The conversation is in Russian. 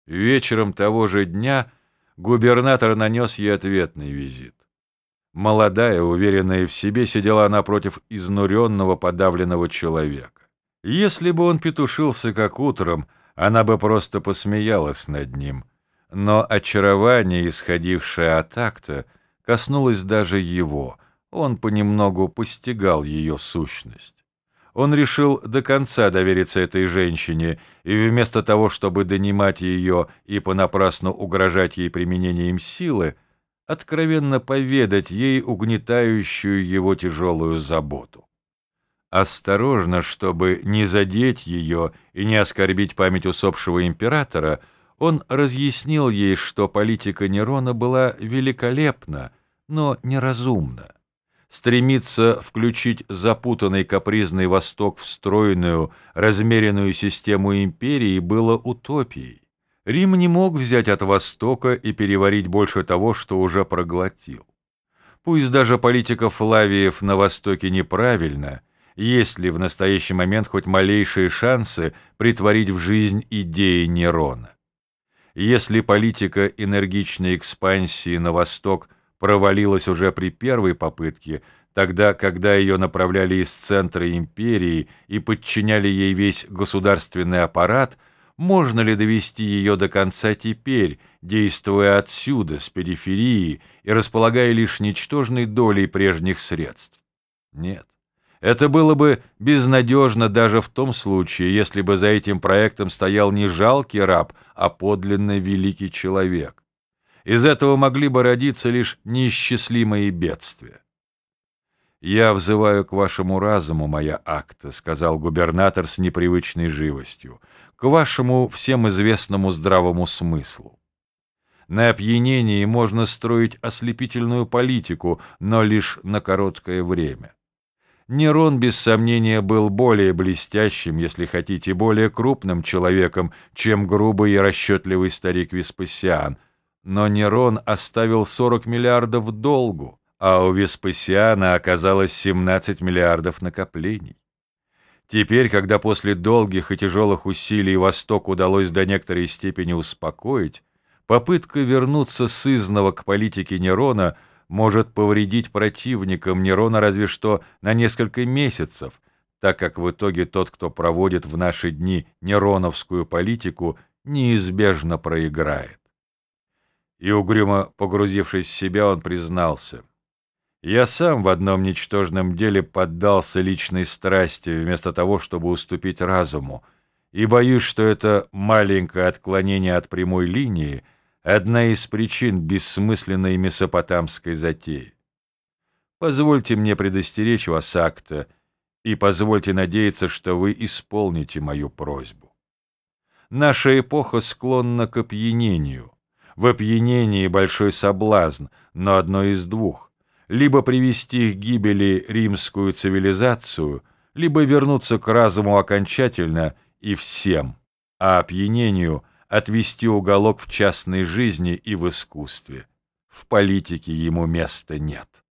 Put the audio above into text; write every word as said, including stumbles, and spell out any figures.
Вечером того же дня губернатор нанес ей ответный визит. Молодая, уверенная в себе, сидела напротив изнуренного, подавленного человека. Если бы он петушился, как утром, она бы просто посмеялась над ним. Но очарование, исходившее от акта, коснулось даже его. Он понемногу постигал ее сущность. Он решил до конца довериться этой женщине, и вместо того, чтобы донимать ее и понапрасну угрожать ей применением силы, откровенно поведать ей угнетающую его тяжелую заботу. Осторожно, чтобы не задеть ее и не оскорбить память усопшего императора, он разъяснил ей, что политика Нерона была великолепна, но неразумна. Стремиться включить запутанный капризный Восток в стройную, размеренную систему империи было утопией. Рим не мог взять от Востока и переварить больше того, что уже проглотил. Пусть даже политика Флавиев на Востоке неправильна, есть ли в настоящий момент хоть малейшие шансы притворить в жизнь идеи Нерона? Если политика энергичной экспансии на Восток провалилась уже при первой попытке, тогда, когда ее направляли из центра империи и подчиняли ей весь государственный аппарат, можно ли довести ее до конца теперь, действуя отсюда, с периферии, и располагая лишь ничтожной долей прежних средств? Нет. Это было бы безнадежно даже в том случае, если бы за этим проектом стоял не жалкий раб, а подлинно великий человек. Из этого могли бы родиться лишь неисчислимые бедствия. «Я взываю к вашему разуму, моя акта», — сказал губернатор с непривычной живостью, «к вашему всем известному здравому смыслу. На опьянении можно строить ослепительную политику, но лишь на короткое время. Нерон, без сомнения, был более блестящим, если хотите, более крупным человеком, чем грубый и расчетливый старик Веспасиан, но Нерон оставил сорок миллиардов долгу, а у Веспасиана оказалось семнадцать миллиардов накоплений. Теперь, когда после долгих и тяжелых усилий Восток удалось до некоторой степени успокоить, попытка вернуться сызнова к политике Нерона может повредить противникам Нерона разве что на несколько месяцев, так как в итоге тот, кто проводит в наши дни нероновскую политику, неизбежно проиграет. И угрюмо погрузившись в себя, он признался: «Я сам в одном ничтожном деле поддался личной страсти вместо того, чтобы уступить разуму, и боюсь, что это маленькое отклонение от прямой линии — одна из причин бессмысленной месопотамской затеи. Позвольте мне предостеречь вас, акта, и позвольте надеяться, что вы исполните мою просьбу. Наша эпоха склонна к опьянению. В опьянении большой соблазн, но одно из двух: либо привести к гибели римскую цивилизацию, либо вернуться к разуму окончательно и всем, а опьянению отвести уголок в частной жизни и в искусстве. В политике ему места нет».